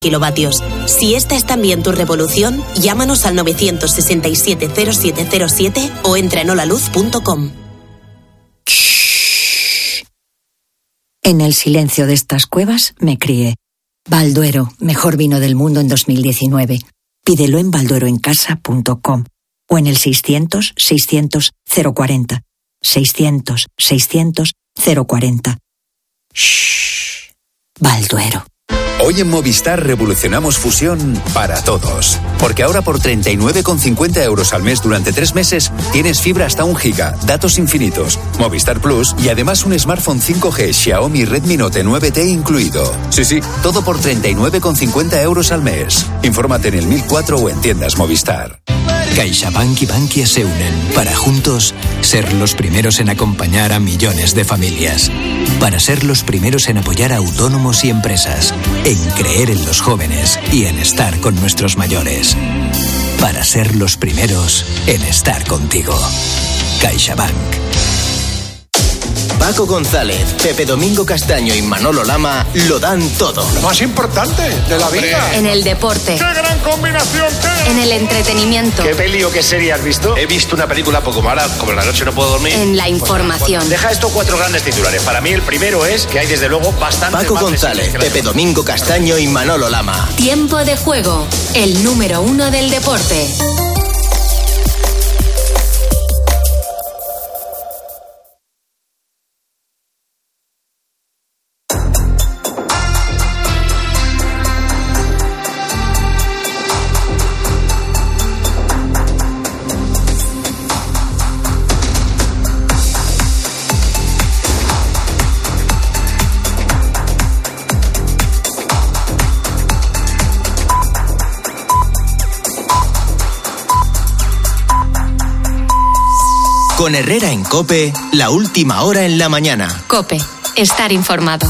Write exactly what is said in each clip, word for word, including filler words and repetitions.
kilovatios. Si esta es también tu revolución, llámanos al novecientos sesenta y siete cero siete cero siete o entra en holaluz punto com. En el silencio de estas cuevas me crié. Balduero, mejor vino del mundo en dos mil diecinueve. Pídelo en baldueroencasa punto com o en el seiscientos seiscientos cero cuarenta. seiscientos seiscientos cero cuarenta. Shh. Balduero. Hoy en Movistar revolucionamos Fusión para todos. Porque ahora por treinta y nueve con cincuenta euros al mes durante tres meses tienes fibra hasta un giga, datos infinitos, Movistar Plus y además un smartphone cinco G Xiaomi Redmi Note nueve T incluido. Sí, sí, todo por treinta y nueve con cincuenta euros al mes. Infórmate en el mil cuatro o en tiendas Movistar. CaixaBank y Bankia se unen para juntos ser los primeros en acompañar a millones de familias. Para ser los primeros en apoyar a autónomos y empresas. En creer en los jóvenes y en estar con nuestros mayores. Para ser los primeros en estar contigo. CaixaBank. Paco González, Pepe Domingo Castaño y Manolo Lama lo dan todo. Lo más importante de la vida. En el deporte. ¡Qué gran combinación! ¿Qué? En el entretenimiento. ¿Qué peli o qué serie has visto? He visto una película poco mala, como en la noche no puedo dormir. En la información. Bueno, deja estos cuatro grandes titulares. Para mí el primero es que hay desde luego bastante. Paco González, Pepe Domingo Castaño y Manolo Lama. Tiempo de juego. El número uno del deporte. Con Herrera en COPE, la última hora en la mañana. COPE, estar informado.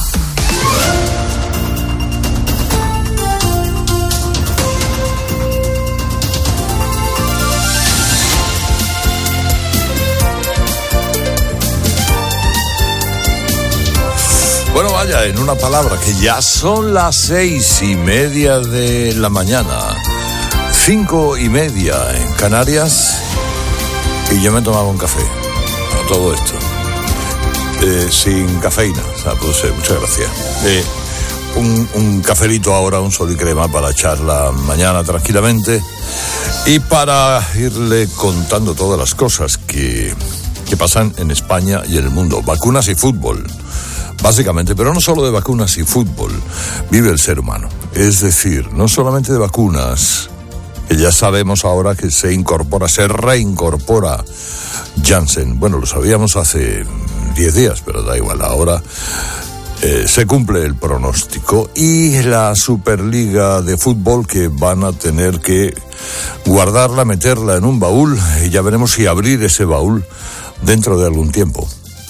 Bueno, vaya, en una palabra, que ya son las seis y media de la mañana, cinco y media en Canarias. Y yo me tomaba un café a todo esto, eh, sin cafeína, o sea, puede ser, muchas gracias. Eh, un, un cafelito ahora, un sol y crema para echar la mañana tranquilamente y para irle contando todas las cosas que, que pasan en España y en el mundo. Vacunas y fútbol, básicamente, pero no solo de vacunas y fútbol vive el ser humano. Es decir, no solamente de vacunas, que ya sabemos ahora que se incorpora, se reincorpora Janssen. Bueno, lo sabíamos hace diez días, pero da igual, ahora eh, se cumple el pronóstico. Y la Superliga de Fútbol, que van a tener que guardarla, meterla en un baúl, y ya veremos si abrir ese baúl dentro de algún tiempo.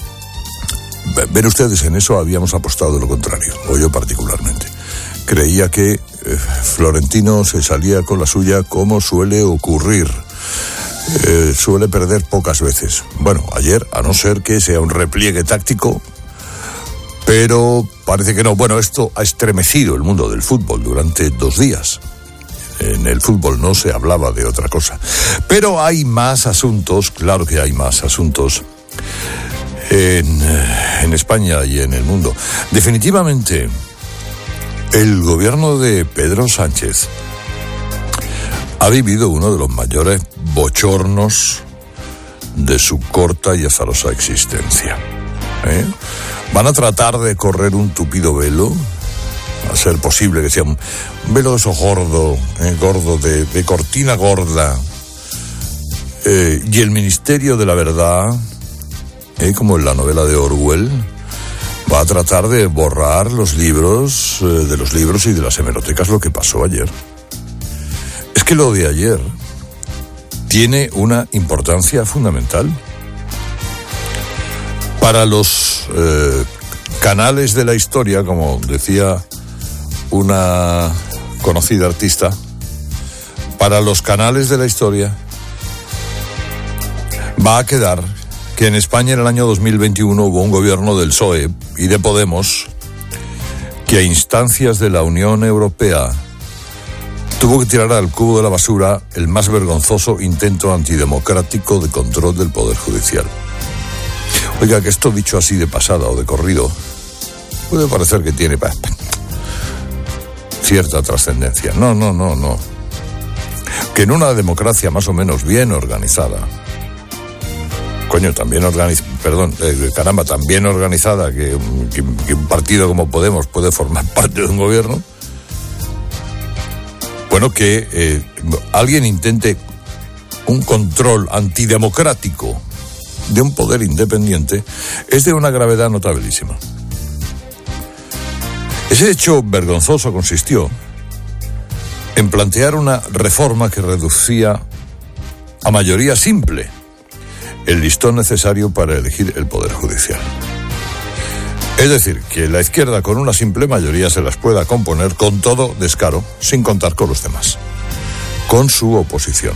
Ven ustedes, en eso habíamos apostado de lo contrario, o yo particularmente. Creía que eh, Florentino se salía con la suya, como suele ocurrir. Eh, suele perder pocas veces. Bueno, ayer, a no ser que sea un repliegue táctico, pero parece que no. Bueno, esto ha estremecido el mundo del fútbol durante dos días. En el fútbol no se hablaba de otra cosa. Pero hay más asuntos, claro que hay más asuntos en, en España y en el mundo. Definitivamente, el gobierno de Pedro Sánchez ha vivido uno de los mayores bochornos de su corta y azarosa existencia. ¿Eh? Van a tratar de correr un tupido velo, a ser posible que sea un velo de esos gordo, eh, gordo, de, de cortina gorda, eh, y el Ministerio de la Verdad, eh, como en la novela de Orwell, va a tratar de borrar los libros, eh, de los libros y de las hemerotecas lo que pasó ayer. Es que lo de ayer tiene una importancia fundamental para los eh, canales de la historia, como decía una conocida artista. Para los canales de la historia va a quedar que en España en el año dos mil veintiuno hubo un gobierno del P S O E y de Podemos que a instancias de la Unión Europea tuvo que tirar al cubo de la basura el más vergonzoso intento antidemocrático de control del Poder Judicial. Oiga, que esto dicho así de pasada o de corrido, puede parecer que tiene pa, pa, cierta trascendencia. No, no, no, no. Que en una democracia más o menos bien organizada, coño, también organizada, perdón, eh, caramba, tan bien organizada que, que, que un partido como Podemos puede formar parte de un gobierno, bueno, que eh, alguien intente un control antidemocrático de un poder independiente es de una gravedad notabilísima. Ese hecho vergonzoso consistió en plantear una reforma que reducía a mayoría simple el listón necesario para elegir el Poder Judicial. Es decir, que la izquierda con una simple mayoría se las pueda componer con todo descaro, sin contar con los demás, con su oposición.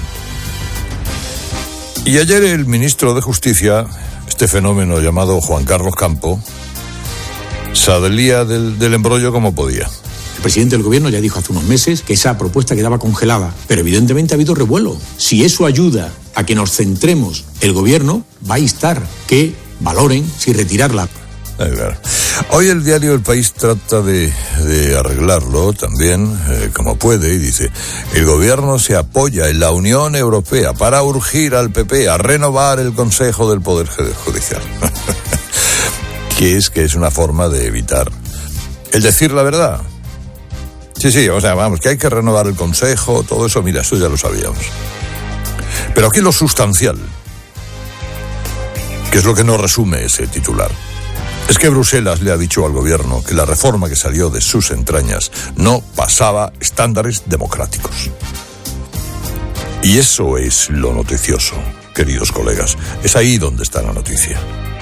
Y ayer el ministro de Justicia, este fenómeno llamado Juan Carlos Campo, salía del, del embrollo como podía. El presidente del gobierno ya dijo hace unos meses que esa propuesta quedaba congelada, pero evidentemente ha habido revuelo. Si eso ayuda a que nos centremos, el gobierno va a instar que valoren si retirarla. Hoy el diario El País trata de, de arreglarlo también eh, como puede y dice: el gobierno se apoya en la Unión Europea para urgir al P P a renovar el Consejo del Poder Judicial. Que es que es una forma de evitar el decir la verdad. Sí, sí, o sea, vamos, que hay que renovar el Consejo, todo eso, mira, eso ya lo sabíamos. Pero aquí lo sustancial, que es lo que nos resume ese titular, es que Bruselas le ha dicho al gobierno que la reforma que salió de sus entrañas no pasaba estándares democráticos. Y eso es lo noticioso, queridos colegas. Es ahí donde está la noticia.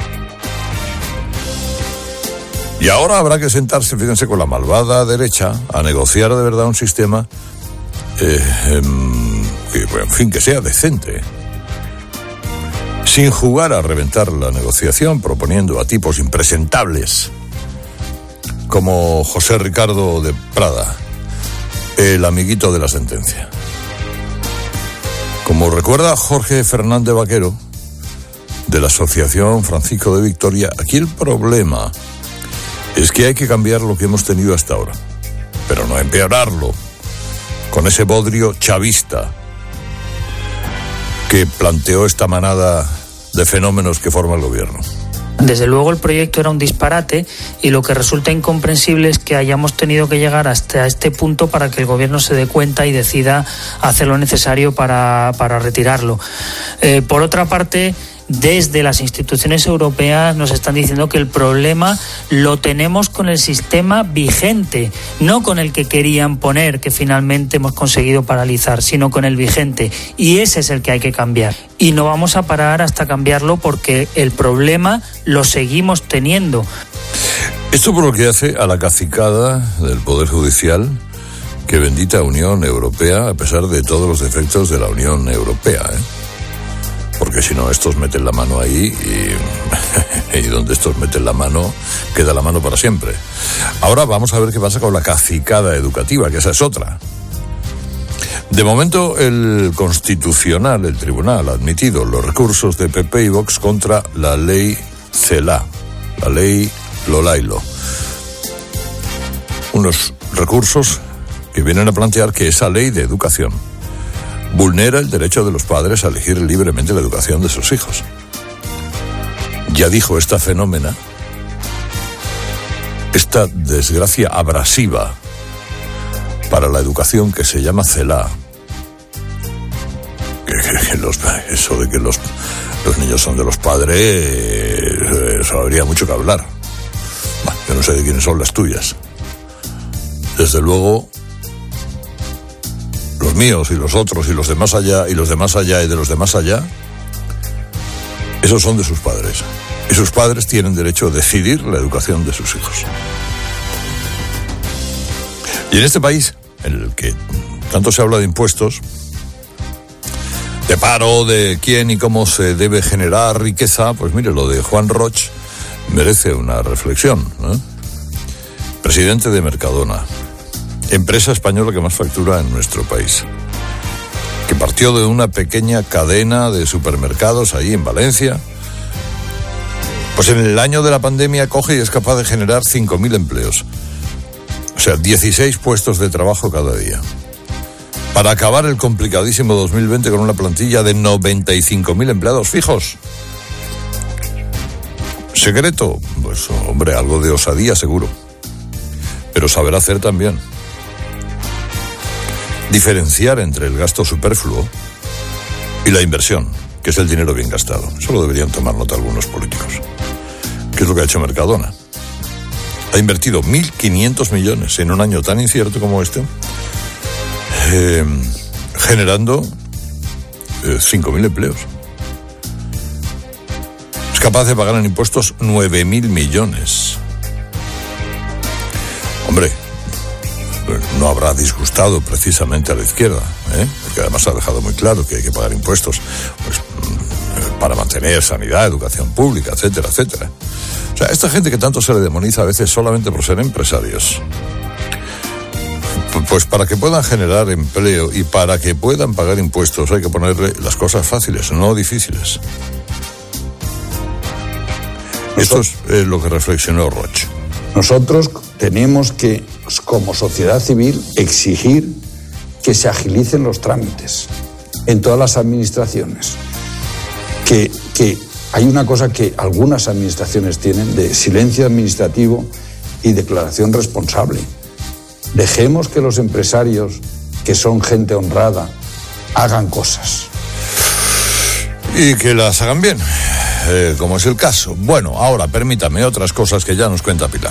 Y ahora habrá que sentarse, fíjense, con la malvada derecha a negociar de verdad un sistema eh, eh, que, en fin, que sea decente. Sin jugar a reventar la negociación, proponiendo a tipos impresentables como José Ricardo de Prada, el amiguito de la sentencia. Como recuerda Jorge Fernández Vaquero, de la Asociación Francisco de Victoria, aquí el problema es que hay que cambiar lo que hemos tenido hasta ahora, pero no empeorarlo con ese bodrio chavista que planteó esta manada de fenómenos que forma el gobierno. Desde luego el proyecto era un disparate y lo que resulta incomprensible es que hayamos tenido que llegar hasta este punto para que el gobierno se dé cuenta y decida hacer lo necesario para, para retirarlo. Eh, por otra parte, desde las instituciones europeas nos están diciendo que el problema lo tenemos con el sistema vigente, no con el que querían poner, que finalmente hemos conseguido paralizar, sino con el vigente, y ese es el que hay que cambiar. Y no vamos a parar hasta cambiarlo porque el problema lo seguimos teniendo. Esto por lo que hace a la cacicada del Poder Judicial, que bendita Unión Europea, a pesar de todos los defectos de la Unión Europea, ¿eh? Porque si no, estos meten la mano ahí y, y donde estos meten la mano, queda la mano para siempre. Ahora vamos a ver qué pasa con la cacicada educativa, que esa es otra. De momento, el Constitucional, el Tribunal, ha admitido los recursos de P P y Vox contra la ley CELA, la ley Lolailo. Unos recursos que vienen a plantear que esa ley de educación vulnera el derecho de los padres a elegir libremente la educación de sus hijos. Ya dijo esta fenómena, esta desgracia abrasiva para la educación que se llama CELA, que, que, que los, eso de que los, los niños son de los padres, eh, eso habría mucho que hablar. Bueno, yo no sé de quiénes son las tuyas. Desde luego, los míos y los otros y los de más allá y los de más allá y de los de más allá, esos son de sus padres. Y sus padres tienen derecho a decidir la educación de sus hijos. Y en este país, en el que tanto se habla de impuestos, de paro, de quién y cómo se debe generar riqueza, pues mire, lo de Juan Roch merece una reflexión, ¿no? Presidente de Mercadona, empresa española que más factura en nuestro país, que partió de una pequeña cadena de supermercados ahí en Valencia, pues en el año de la pandemia coge y es capaz de generar cinco mil empleos. O sea, dieciséis puestos de trabajo cada día. Para acabar el complicadísimo dos mil veinte con una plantilla de noventa y cinco mil empleados fijos. ¿Secreto? Pues, hombre, algo de osadía seguro. Pero saber hacer también. Diferenciar entre el gasto superfluo y la inversión, que es el dinero bien gastado. Eso lo deberían tomar nota algunos políticos. ¿Qué es lo que ha hecho Mercadona? Ha invertido mil quinientos millones en un año tan incierto como este, eh, generando eh, cinco mil empleos. Es capaz de pagar en impuestos nueve mil millones. Hombre, no habrá disgustado precisamente a la izquierda, ¿eh? Porque además ha dejado muy claro que hay que pagar impuestos pues, para mantener sanidad, educación pública, etcétera, etcétera. O sea, esta gente que tanto se le demoniza a veces solamente por ser empresarios, pues para que puedan generar empleo y para que puedan pagar impuestos hay que ponerle las cosas fáciles, no difíciles. Esto es eh, lo que reflexionó Roche. Nosotros tenemos que, como sociedad civil, exigir que se agilicen los trámites en todas las administraciones. Que, que hay una cosa que algunas administraciones tienen de silencio administrativo y declaración responsable. Dejemos que los empresarios, que son gente honrada, hagan cosas. Y que las hagan bien, eh, como es el caso. Bueno, ahora permítame otras cosas que ya nos cuenta Pilar.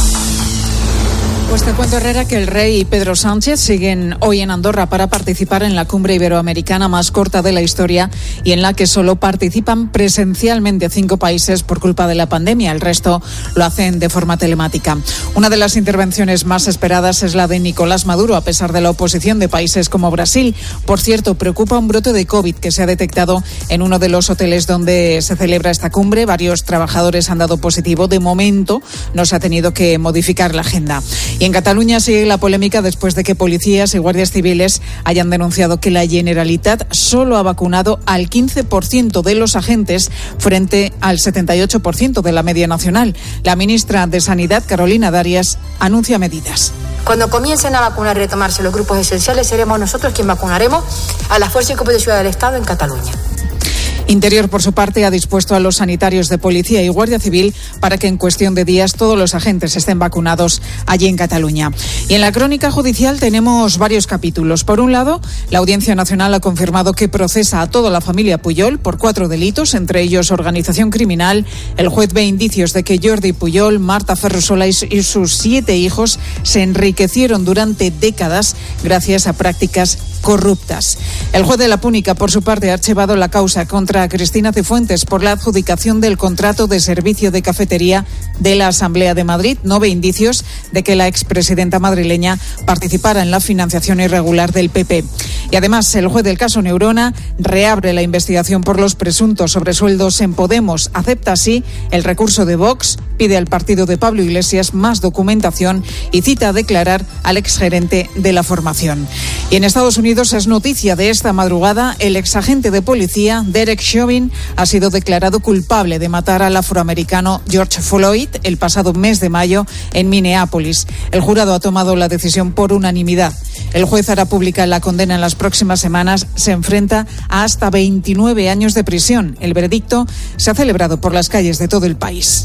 Pues te cuento, Herrera, que el rey y Pedro Sánchez siguen hoy en Andorra para participar en la cumbre iberoamericana más corta de la historia y en la que solo participan presencialmente cinco países por culpa de la pandemia. El resto lo hacen de forma telemática. Una de las intervenciones más esperadas es la de Nicolás Maduro, a pesar de la oposición de países como Brasil. Por cierto, preocupa un brote de COVID que se ha detectado en uno de los hoteles donde se celebra esta cumbre. Varios trabajadores han dado positivo. De momento no se ha tenido que modificar la agenda. Y en Cataluña sigue la polémica después de que policías y guardias civiles hayan denunciado que la Generalitat solo ha vacunado al quince por ciento de los agentes frente al setenta y ocho por ciento de la media nacional. La ministra de Sanidad, Carolina Darias, anuncia medidas. Cuando comiencen a vacunar y retomarse los grupos esenciales, seremos nosotros quienes vacunaremos a las fuerzas y cuerpos de seguridad del Estado en Cataluña. Interior, por su parte, ha dispuesto a los sanitarios de Policía y Guardia Civil para que en cuestión de días todos los agentes estén vacunados allí en Cataluña. Y en la crónica judicial tenemos varios capítulos. Por un lado, la Audiencia Nacional ha confirmado que procesa a toda la familia Pujol por cuatro delitos, entre ellos organización criminal. El juez ve indicios de que Jordi Pujol, Marta Ferrusola y sus siete hijos se enriquecieron durante décadas gracias a prácticas corruptas. El juez de la Púnica, por su parte, ha archivado la causa contra Cristina Cifuentes por la adjudicación del contrato de servicio de cafetería de la Asamblea de Madrid. No ve indicios de que la expresidenta madrileña participara en la financiación irregular del P P. Y además, el juez del caso Neurona reabre la investigación por los presuntos sobresueldos en Podemos. Acepta así el recurso de Vox, pide al partido de Pablo Iglesias más documentación y cita a declarar al exgerente de la formación. Y en Estados Unidos es noticia de esta madrugada: el exagente de policía Derek Chauvin ha sido declarado culpable de matar al afroamericano George Floyd el pasado mes de mayo en Minneapolis. El jurado ha tomado la decisión por unanimidad. El juez hará pública la condena en las próximas semanas. Se enfrenta a hasta veintinueve años de prisión. El veredicto se ha celebrado por las calles de todo el país.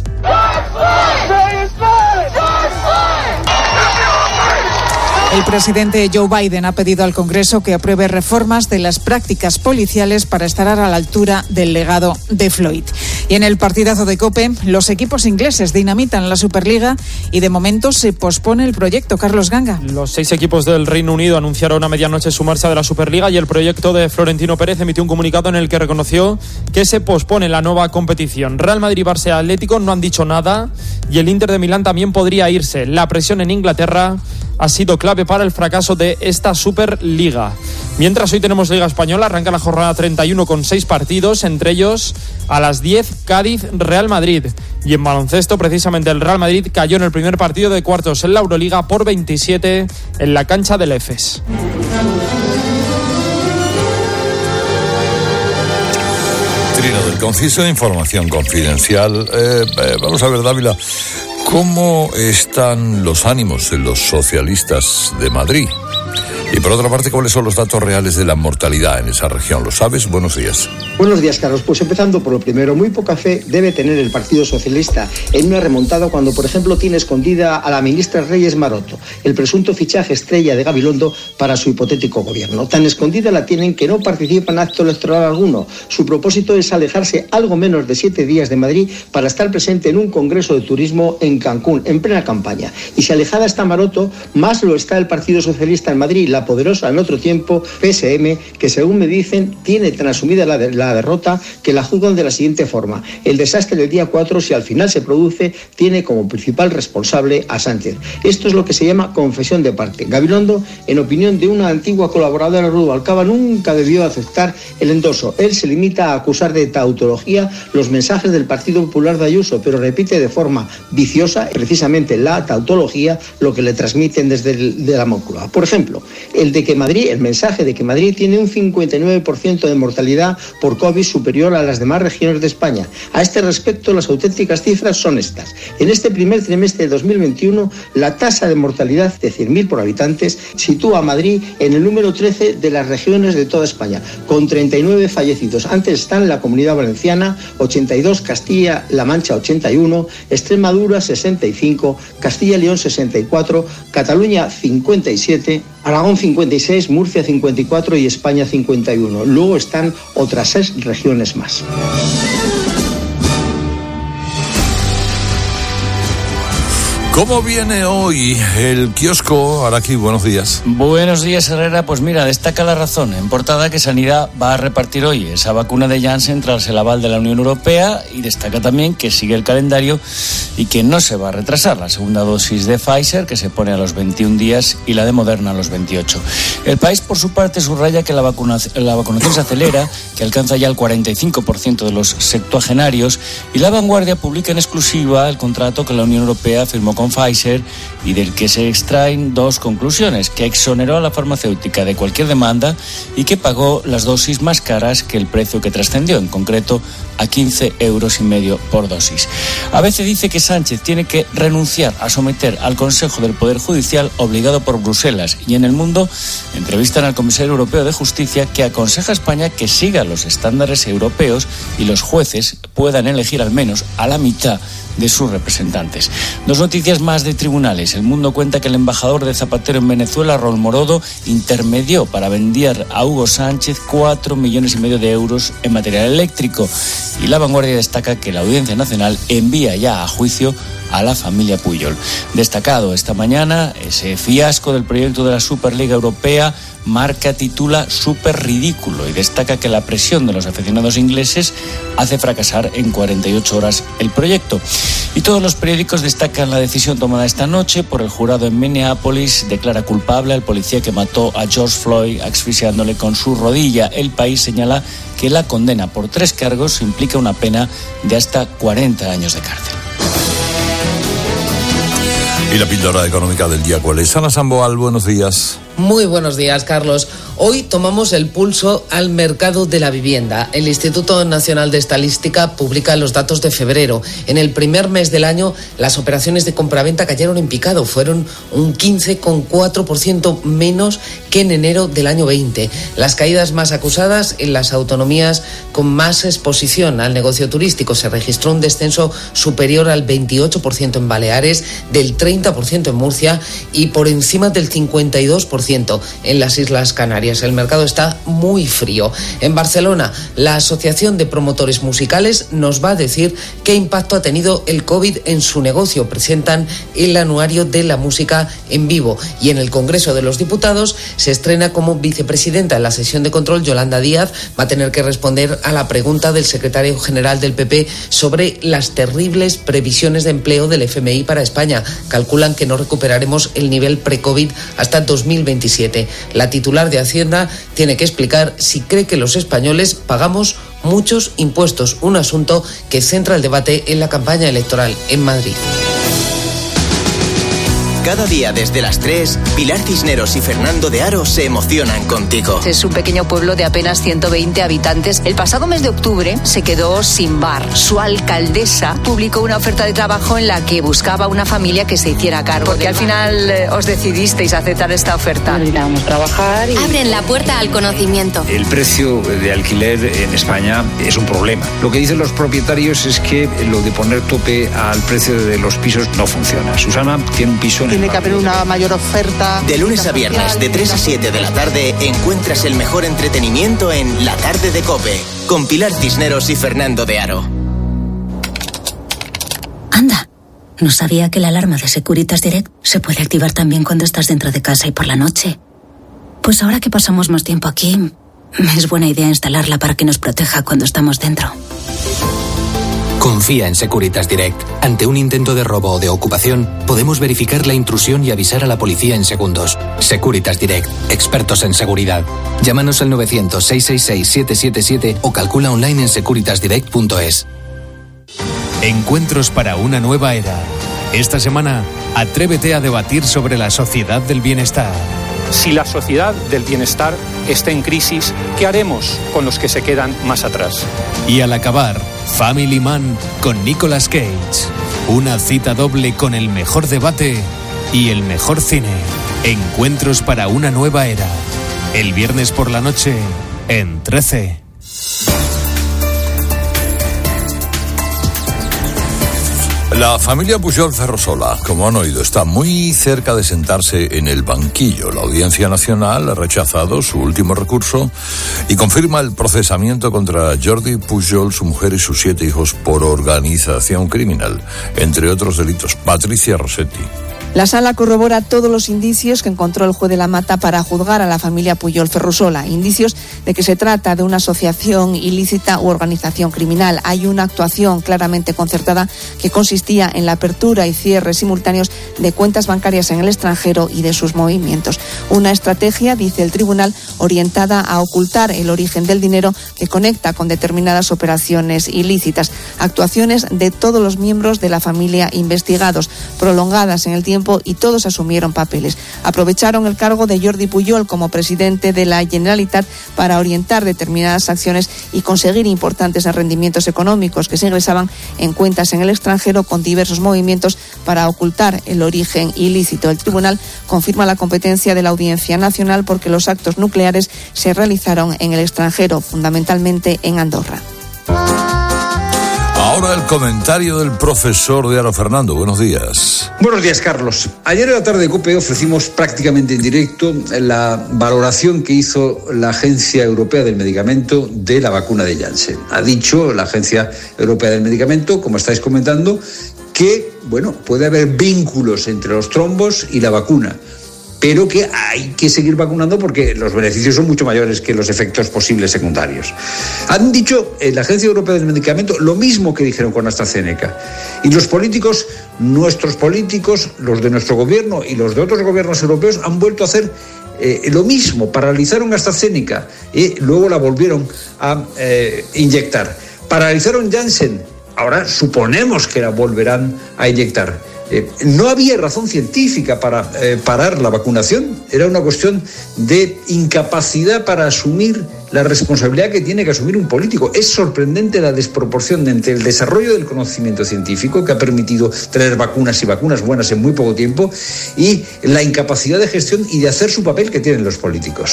El presidente Joe Biden ha pedido al Congreso que apruebe reformas de las prácticas policiales para estar a la altura del legado de Floyd. Y en el partidazo de COPE, los equipos ingleses dinamitan la Superliga y de momento se pospone el proyecto. Carlos Ganga. Los seis equipos del Reino Unido anunciaron a medianoche su marcha de la Superliga y el proyecto de Florentino Pérez emitió un comunicado en el que reconoció que se pospone la nueva competición. Real Madrid, Barça y Atlético no han dicho nada y el Inter de Milán también podría irse. La presión en Inglaterra ha sido clave para el fracaso de esta Superliga. Mientras hoy tenemos Liga Española, arranca la jornada treinta y uno con seis partidos, entre ellos a las diez Cádiz-Real Madrid. Y en baloncesto, precisamente el Real Madrid cayó en el primer partido de cuartos en la Euroliga por veintisiete en la cancha del Efes. Trino del Conciso de Información Confidencial. Eh, eh, vamos a ver, Dávila, ¿cómo están los ánimos de los socialistas de Madrid? Y por otra parte, ¿cuáles son los datos reales de la mortalidad en esa región? ¿Lo sabes? Buenos días. Buenos días, Carlos. Pues empezando por lo primero, muy poca fe debe tener el Partido Socialista en una remontada cuando, por ejemplo, tiene escondida a la ministra Reyes Maroto, el presunto fichaje estrella de Gabilondo para su hipotético gobierno. Tan escondida la tienen que no participa en acto electoral alguno. Su propósito es alejarse algo menos de siete días de Madrid para estar presente en un congreso de turismo en Cancún, en plena campaña. Y si alejada está Maroto, más lo está el Partido Socialista en Madrid, la poderosa en otro tiempo P S M, que según me dicen tiene tan asumida la, de, la derrota que la juzgan de la siguiente forma: el desastre del día cuatro, si al final se produce, tiene como principal responsable a Sánchez. Esto es lo que se llama confesión de parte. Gabilondo, en opinión de una antigua colaboradora de Rubalcaba, nunca debió aceptar el endoso. Él se limita a acusar de tautología los mensajes del Partido Popular de Ayuso, pero repite de forma viciosa precisamente la tautología, lo que le transmiten desde el, de la Moncloa. Por ejemplo, el de que Madrid, el mensaje de que Madrid tiene un cincuenta y nueve por ciento de mortalidad por COVID superior a las demás regiones de España. A este respecto, las auténticas cifras son estas. En este primer trimestre de dos mil veintiuno, la tasa de mortalidad de cien mil por habitantes sitúa a Madrid en el número trece de las regiones de toda España, con treinta y nueve fallecidos. Antes están la Comunidad Valenciana, ochenta y dos, Castilla-La Mancha ochenta y uno, Extremadura sesenta y cinco, Castilla y León sesenta y cuatro, Cataluña cincuenta y siete, Aragón cincuenta y seis, Murcia cincuenta y cuatro y España cincuenta y uno. Luego están otras seis regiones más. ¿Cómo viene hoy el kiosco? Araki, buenos días. Buenos días, Herrera. Pues mira, destaca La Razón en portada que Sanidad va a repartir hoy esa vacuna de Janssen tras el aval de la Unión Europea, y destaca también que sigue el calendario y que no se va a retrasar la segunda dosis de Pfizer, que se pone a los veintiún días, y la de Moderna a los veintiocho. El País, por su parte, subraya que la, vacuna, la vacunación se acelera, que alcanza ya el cuarenta y cinco por ciento de los septuagenarios, y La Vanguardia publica en exclusiva el contrato que la Unión Europea firmó con Pfizer y del que se extraen dos conclusiones: que exoneró a la farmacéutica de cualquier demanda y que pagó las dosis más caras que el precio que trascendió, en concreto a quince euros y medio por dosis. A veces dice que Sánchez tiene que renunciar a someter al Consejo del Poder Judicial obligado por Bruselas, y en El Mundo entrevistan al comisario europeo de Justicia, que aconseja a España que siga los estándares europeos y los jueces puedan elegir al menos a la mitad de sus representantes. Dos noticias más de tribunales. El Mundo cuenta que el embajador de Zapatero en Venezuela, Raúl Morodo, intermedió para vender a Hugo Sánchez cuatro millones y medio de euros en material eléctrico. Y La Vanguardia destaca que la Audiencia Nacional envía ya a juicio a la familia Puyol. Destacado esta mañana ese fiasco del proyecto de la Superliga Europea. Marca titula Súper ridículo y destaca que la presión de los aficionados ingleses hace fracasar en cuarenta y ocho horas el proyecto. Y todos los periódicos destacan la decisión tomada esta noche por el jurado en Minneapolis. Declara culpable al policía que mató a George Floyd asfixiándole con su rodilla. El País señala que la condena por tres cargos implica una pena de hasta cuarenta años de cárcel. Y la píldora económica del día, ¿cuál es? Ana Samboal, buenos días. Muy buenos días, Carlos. Hoy tomamos el pulso al mercado de la vivienda. El Instituto Nacional de Estadística publica los datos de febrero. En el primer mes del año, las operaciones de compraventa cayeron en picado. Fueron un quince coma cuatro por ciento menos que en enero del año veinte. Las caídas más acusadas en las autonomías con más exposición al negocio turístico. Se registró un descenso superior al veintiocho por ciento en Baleares, del treinta por ciento en Murcia y por encima del cincuenta y dos por ciento en las Islas Canarias. El mercado está muy frío. En Barcelona, la Asociación de Promotores Musicales nos va a decir qué impacto ha tenido el COVID en su negocio. Presentan el anuario de la música en vivo. Y en el Congreso de los Diputados se estrena como vicepresidenta en la sesión de control Yolanda Díaz. Va a tener que responder a la pregunta del secretario general del P P sobre las terribles previsiones de empleo del F M I para España. Calculan que no recuperaremos el nivel pre-COVID hasta dos mil veintiuno. veintisiete. La titular de Hacienda tiene que explicar si cree que los españoles pagamos muchos impuestos, un asunto que centra el debate en la campaña electoral en Madrid. Cada día desde las tres, Pilar Cisneros y Fernando de Aro se emocionan contigo. Es un pequeño pueblo de apenas ciento veinte habitantes. El pasado mes de octubre se quedó sin bar. Su alcaldesa publicó una oferta de trabajo en la que buscaba una familia que se hiciera cargo. Porque al final eh, os decidisteis a aceptar esta oferta. Necesitamos trabajar y... Abren la puerta al conocimiento. El precio de alquiler en España es un problema. Lo que dicen los propietarios es que lo de poner tope al precio de los pisos no funciona. Susana tiene un piso en Tiene que haber una mayor oferta. De lunes a viernes, de tres a siete de la tarde, encuentras el mejor entretenimiento en La Tarde de COPE, con Pilar Cisneros y Fernando de Aro. Anda, no sabía que la alarma de Securitas Direct se puede activar también cuando estás dentro de casa y por la noche. Pues ahora que pasamos más tiempo aquí, es buena idea instalarla para que nos proteja cuando estamos dentro. Confía en Securitas Direct. Ante un intento de robo o de ocupación, podemos verificar la intrusión y avisar a la policía en segundos. Securitas Direct, expertos en seguridad. Llámanos al novecientos, seiscientos sesenta y seis, siete siete siete o calcula online en securitas direct punto es. Encuentros para una nueva era. Esta semana, atrévete a debatir sobre la sociedad del bienestar. Si la sociedad del bienestar está en crisis, ¿qué haremos con los que se quedan más atrás? Y al acabar, Family Man con Nicolas Cage. Una cita doble con el mejor debate y el mejor cine. Encuentros para una nueva era. El viernes por la noche en trece. La familia Pujol Ferrusola, como han oído, está muy cerca de sentarse en el banquillo. La Audiencia Nacional ha rechazado su último recurso y confirma el procesamiento contra Jordi Pujol, su mujer y sus siete hijos por organización criminal, entre otros delitos. Patricia Rossetti. La sala corrobora todos los indicios que encontró el juez de la Mata para juzgar a la familia Pujol Ferrusola. Indicios de que se trata de una asociación ilícita u organización criminal. Hay una actuación claramente concertada que consistía en la apertura y cierre simultáneos de cuentas bancarias en el extranjero y de sus movimientos. Una estrategia, dice el tribunal, orientada a ocultar el origen del dinero que conecta con determinadas operaciones ilícitas. Actuaciones de todos los miembros de la familia investigados, prolongadas en el tiempo, y todos asumieron papeles. Aprovecharon el cargo de Jordi Pujol como presidente de la Generalitat para orientar determinadas acciones y conseguir importantes rendimientos económicos que se ingresaban en cuentas en el extranjero con diversos movimientos para ocultar el origen ilícito. El tribunal confirma la competencia de la Audiencia Nacional porque los actos nucleares se realizaron en el extranjero, fundamentalmente en Andorra. Ahora el comentario del profesor de Aro. Fernando, buenos días. Buenos días, Carlos. Ayer en la tarde de COPE ofrecimos prácticamente en directo la valoración que hizo la Agencia Europea del Medicamento de la vacuna de Janssen. Ha dicho la Agencia Europea del Medicamento, como estáis comentando, que, bueno, puede haber vínculos entre los trombos y la vacuna, pero que hay que seguir vacunando porque los beneficios son mucho mayores que los efectos posibles secundarios. Han dicho en la Agencia Europea del Medicamento lo mismo que dijeron con AstraZeneca. Y los políticos, nuestros políticos, los de nuestro gobierno y los de otros gobiernos europeos han vuelto a hacer eh, lo mismo. Paralizaron AstraZeneca y luego la volvieron a eh, inyectar. Paralizaron Janssen, ahora suponemos que la volverán a inyectar. Eh, no había razón científica para eh, parar la vacunación, era una cuestión de incapacidad para asumir la responsabilidad que tiene que asumir un político. Es sorprendente la desproporción entre el desarrollo del conocimiento científico, que ha permitido tener vacunas y vacunas buenas en muy poco tiempo, y la incapacidad de gestión y de hacer su papel que tienen los políticos.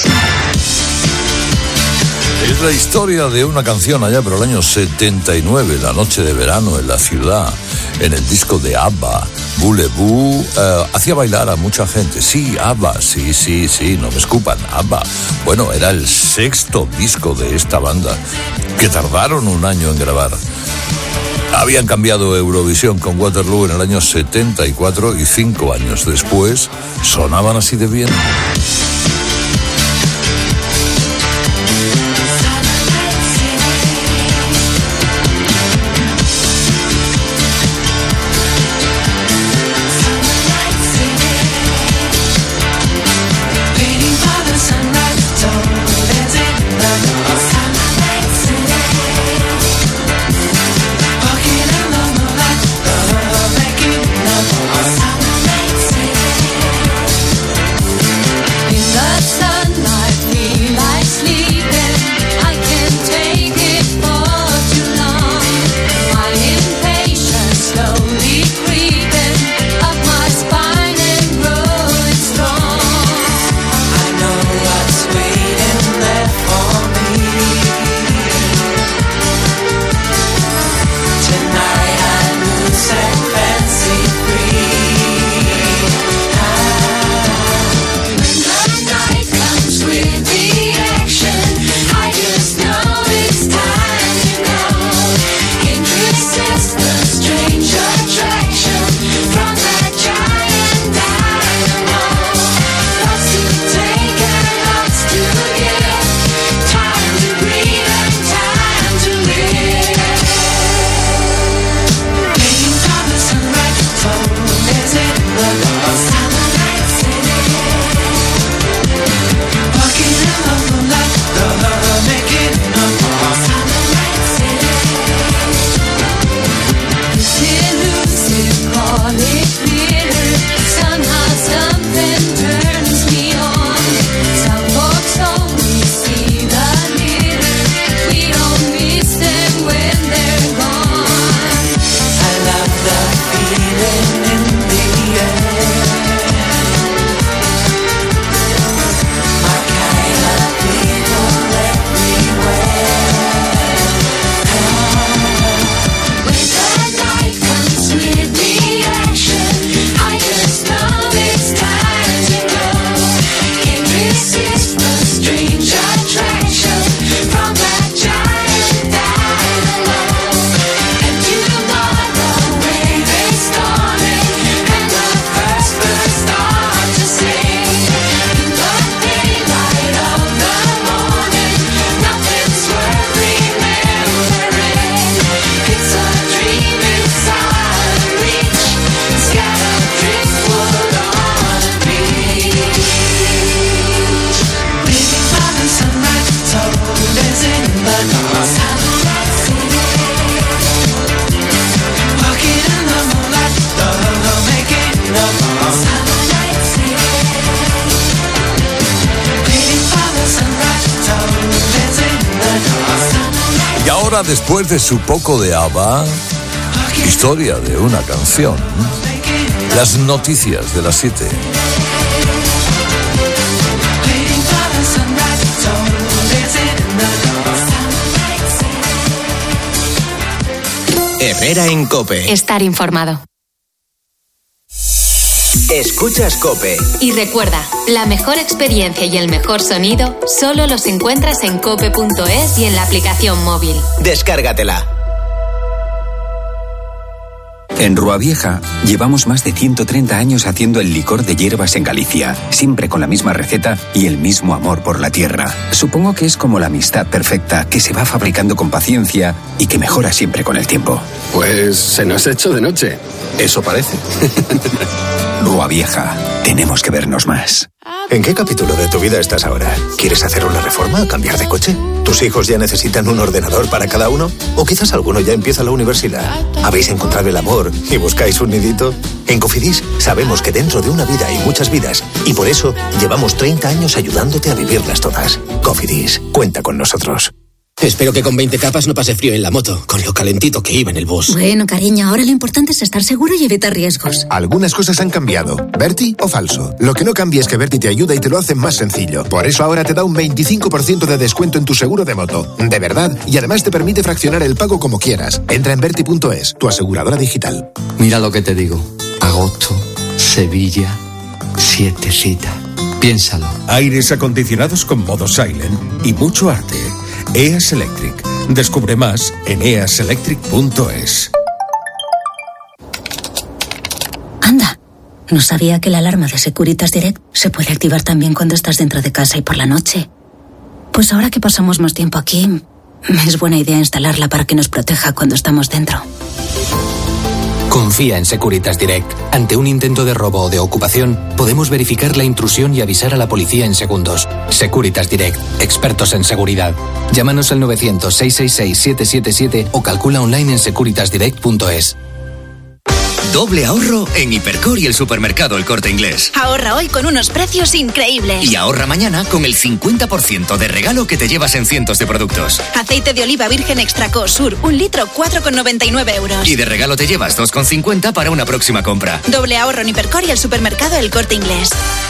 Es la historia de una canción allá por el año setenta y nueve, la noche de verano en la ciudad, en el disco de ABBA. Voulez-vous, eh, hacía bailar a mucha gente. Sí, ABBA, sí, sí, sí, no me escupan, ABBA. Bueno, era el sexto disco de esta banda, que tardaron un año en grabar. Habían cambiado Eurovisión con Waterloo en el año setenta y cuatro y cinco años después sonaban así de bien. ahora, después de su poco de ABBA, historia de una canción, las noticias de las siete. Herrera en COPE. Estar informado. Escuchas COPE. Y recuerda, la mejor experiencia y el mejor sonido solo los encuentras en cope punto es y en la aplicación móvil. Descárgatela. En Rua Vieja llevamos más de ciento treinta años haciendo el licor de hierbas en Galicia, siempre con la misma receta y el mismo amor por la tierra. Supongo que es como la amistad perfecta que se va fabricando con paciencia y que mejora siempre con el tiempo. Pues se nos ha hecho de noche. Eso parece. Rua Vieja, tenemos que vernos más. ¿En qué capítulo de tu vida estás ahora? ¿Quieres hacer una reforma o cambiar de coche? ¿Tus hijos ya necesitan un ordenador para cada uno? ¿O quizás alguno ya empieza la universidad? ¿Habéis encontrado el amor y buscáis un nidito? En Cofidis sabemos que dentro de una vida hay muchas vidas y por eso llevamos treinta años ayudándote a vivirlas todas. Cofidis, cuenta con nosotros. Espero que con veinte capas no pase frío en la moto, con lo calentito que iba en el bus. Bueno, cariño, ahora lo importante es estar seguro y evitar riesgos. Algunas cosas han cambiado. ¿Berti o falso? Lo que no cambia es que Berti te ayuda y te lo hace más sencillo. Por eso ahora te da un veinticinco por ciento de descuento en tu seguro de moto. De verdad. Y además te permite fraccionar el pago como quieras. Entra en berti punto es, tu aseguradora digital. Mira lo que te digo. Agosto, Sevilla, siete citas. Piénsalo. Aires acondicionados con modo silent y mucho arte. E A S Electric. Descubre más en e a s electric punto es. Anda, no sabía que la alarma de Securitas Direct se puede activar también cuando estás dentro de casa y por la noche. Pues ahora que pasamos más tiempo aquí, es buena idea instalarla para que nos proteja cuando estamos dentro. Confía en Securitas Direct. Ante un intento de robo o de ocupación, podemos verificar la intrusión y avisar a la policía en segundos. Securitas Direct, expertos en seguridad. Llámanos al novecientos, seiscientos sesenta y seis, siete siete siete o calcula online en securitas direct punto es. Doble ahorro en Hipercor y el supermercado El Corte Inglés. Ahorra hoy con unos precios increíbles. Y ahorra mañana con el cincuenta por ciento de regalo que te llevas en cientos de productos. Aceite de oliva virgen extra Sur, un litro, cuatro con noventa y nueve euros. Y de regalo te llevas dos con cincuenta para una próxima compra. Doble ahorro en Hipercor y el supermercado El Corte Inglés.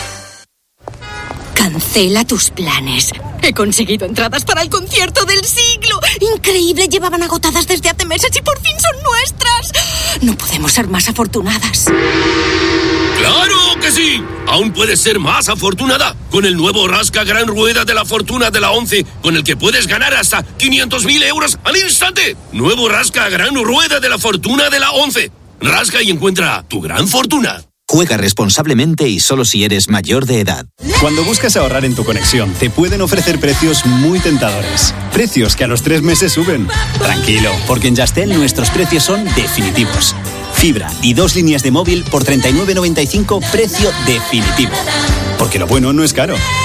Cancela tus planes. He conseguido entradas para el concierto del siglo. Increíble, llevaban agotadas desde hace meses y por fin son nuestras. No podemos ser más afortunadas. ¡Claro que sí! Aún puedes ser más afortunada con el nuevo Rasca Gran Rueda de la Fortuna de la once, con el que puedes ganar hasta quinientos mil euros al instante. Nuevo Rasca Gran Rueda de la Fortuna de la once. Rasca y encuentra tu gran fortuna. Juega responsablemente y solo si eres mayor de edad. Cuando buscas ahorrar en tu conexión, te pueden ofrecer precios muy tentadores. Precios que a los tres meses suben. Tranquilo, porque en Yastel nuestros precios son definitivos. Fibra y dos líneas de móvil por treinta y nueve noventa y cinco, precio definitivo. Porque lo bueno no es caro.